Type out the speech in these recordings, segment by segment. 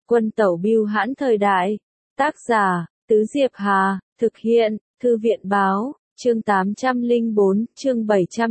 Quân tẩu bưu hãn thời đại. Tác giả, Tứ Diệp Hà, thực hiện, Thư viện báo, chương 804, chương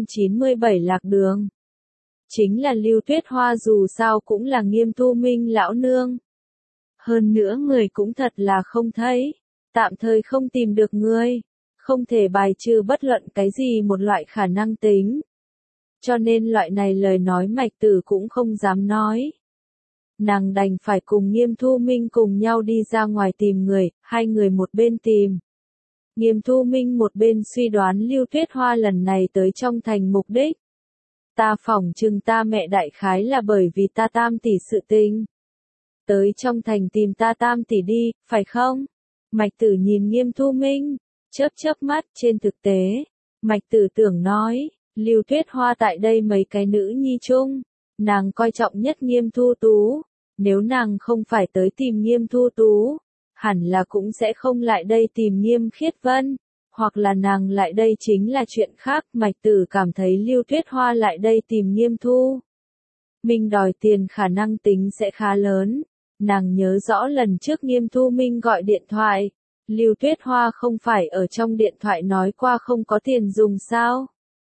797 lạc đường. Chính là Lưu Tuyết Hoa dù sao cũng là Nghiêm Thu Minh lão nương. Hơn nữa người cũng thật là không thấy, tạm thời không tìm được ngươi, không thể bài trừ bất luận cái gì một loại khả năng tính. Cho nên loại này lời nói Mạch Tử cũng không dám nói. Nàng đành phải cùng Nghiêm Thu Minh cùng nhau đi ra ngoài tìm người, hai người một bên tìm. Nghiêm Thu Minh một bên suy đoán Lưu Tuyết Hoa lần này tới trong thành mục đích. Ta phỏng chừng ta mẹ đại khái là bởi vì ta tam tỷ sự tình. Tới trong thành tìm ta tam tỷ đi, phải không? Mạch Tử nhìn Nghiêm Thu Minh, chớp chớp mắt. Trên thực tế, Mạch Tử tưởng nói, Lưu Tuyết Hoa tại đây mấy cái nữ nhi chung, nàng coi trọng nhất Nghiêm Thu Tú. Nếu nàng không phải tới tìm Nghiêm Thu Tú, hẳn là cũng sẽ không lại đây tìm Nghiêm Khiết Vân, hoặc là nàng lại đây chính là chuyện khác. Mạch Tử cảm thấy Lưu Tuyết Hoa lại đây tìm Nghiêm Thu Minh đòi tiền khả năng tính sẽ khá lớn. Nàng nhớ rõ lần trước Nghiêm Thu Minh gọi điện thoại, Lưu Tuyết Hoa không phải ở trong điện thoại nói qua không có tiền dùng sao?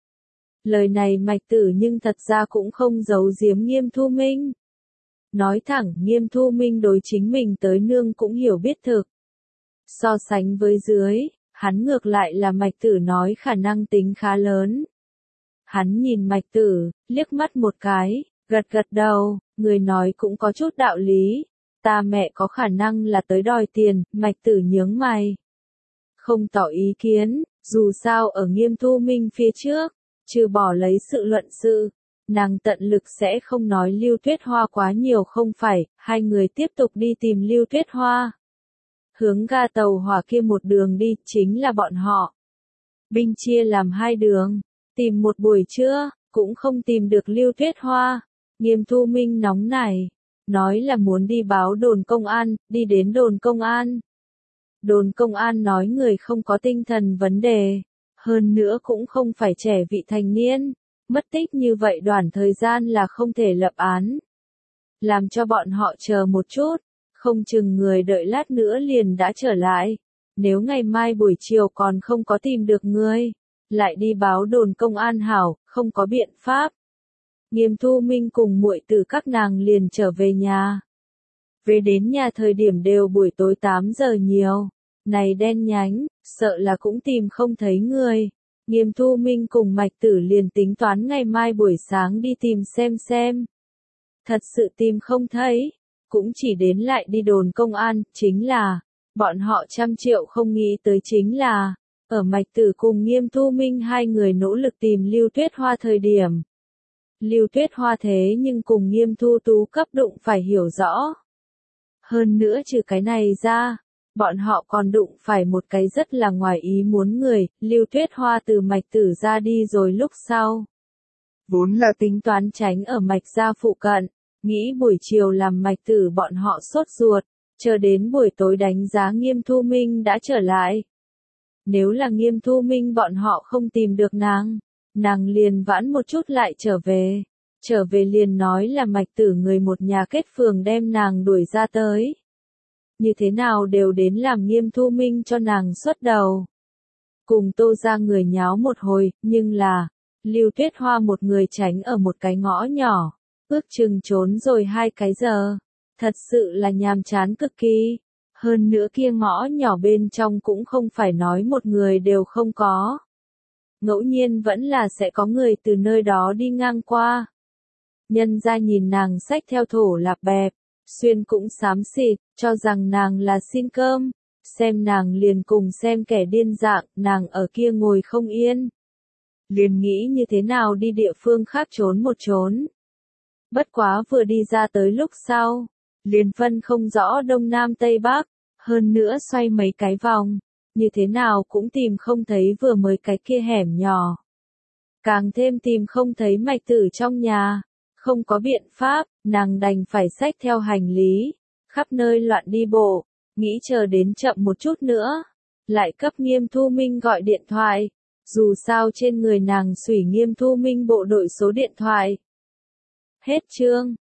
Lời này Mạch Tử nhưng thật ra cũng không giấu giếm Nghiêm Thu Minh. Nói thẳng, Nghiêm Thu Minh đối chính mình tới nương cũng hiểu biết thực. So sánh với dưới, hắn ngược lại là Mạch Tử nói khả năng tính khá lớn. Hắn nhìn Mạch Tử, liếc mắt một cái, gật gật đầu, người nói cũng có chút đạo lý. Ta mẹ có khả năng là tới đòi tiền. Mạch Tử nhướng mày, không tỏ ý kiến, dù sao ở Nghiêm Thu Minh phía trước, trừ bỏ lấy sự luận sự, nàng tận lực sẽ không nói Lưu Tuyết Hoa quá nhiều không phải. Hai người tiếp tục đi tìm Lưu Tuyết Hoa. Hướng ga tàu hỏa kia một đường đi, chính là bọn họ. Binh chia làm hai đường, tìm một buổi trưa, cũng không tìm được Lưu Tuyết Hoa. Nghiêm Thu Minh nóng nảy, nói là muốn đi báo đồn công an. Đi đến đồn công an. Đồn công an nói người không có tinh thần vấn đề, hơn nữa cũng không phải trẻ vị thành niên, mất tích như vậy đoạn thời gian là không thể lập án. Làm cho bọn họ chờ một chút, không chừng người đợi lát nữa liền đã trở lại. Nếu ngày mai buổi chiều còn không có tìm được người, lại đi báo đồn công an hảo, không có biện pháp. Nghiêm Thu Minh cùng muội tử các nàng liền trở về nhà. Về đến nhà thời điểm đều buổi tối 8 giờ nhiều. Này đen nhánh, sợ là cũng tìm không thấy người. Nghiêm Thu Minh cùng Mạch Tử liền tính toán ngày mai buổi sáng đi tìm xem. Thật sự tìm không thấy, cũng chỉ đến lại đi đồn công an. Chính là, bọn họ 100 triệu không nghĩ tới chính là, ở Mạch Tử cùng Nghiêm Thu Minh hai người nỗ lực tìm Lưu Tuyết Hoa thời điểm. Lưu Tuyết Hoa thế nhưng cùng Nghiêm Thu Tú cấp đụng phải hiểu rõ. Hơn nữa trừ cái này ra, bọn họ còn đụng phải một cái rất là ngoài ý muốn người. Lưu Tuyết Hoa từ Mạch Tử ra đi rồi lúc sau, vốn là tính toán tránh ở Mạch gia phụ cận, nghĩ buổi chiều làm Mạch Tử bọn họ sốt ruột, chờ đến buổi tối đánh giá Nghiêm Thu Minh đã trở lại. Nếu là Nghiêm Thu Minh bọn họ không tìm được nàng liền vãn một chút lại trở về liền nói là Mạch Tử người một nhà kết phường đem nàng đuổi ra tới. Như thế nào đều đến làm Nghiêm Thu Minh cho nàng xuất đầu. Cùng Tô ra người nháo một hồi, nhưng là, Lưu Tuyết Hoa một người tránh ở một cái ngõ nhỏ, ước chừng trốn rồi 2 cái giờ. Thật sự là nhàm chán cực kỳ. Hơn nữa kia ngõ nhỏ bên trong cũng không phải nói một người đều không có. Ngẫu nhiên vẫn là sẽ có người từ nơi đó đi ngang qua. Nhân ra nhìn nàng xách theo thổ lạp bẹp, xuyên cũng xám xịt, cho rằng nàng là xin cơm. Xem nàng liền cùng xem kẻ điên dạng, nàng ở kia ngồi không yên. Liền nghĩ như thế nào đi địa phương khác trốn một trốn. Bất quá vừa đi ra tới lúc sau, liền phân không rõ đông nam tây bắc, hơn nữa xoay mấy cái vòng, như thế nào cũng tìm không thấy vừa mới cái kia hẻm nhỏ. Càng thêm tìm không thấy Mạch Tử trong nhà, không có biện pháp, nàng đành phải xách theo hành lý, khắp nơi loạn đi bộ, nghĩ chờ đến chậm một chút nữa, lại cấp Nghiêm Thu Minh gọi điện thoại, dù sao trên người nàng xủy Nghiêm Thu Minh bộ đội số điện thoại. Hết chương.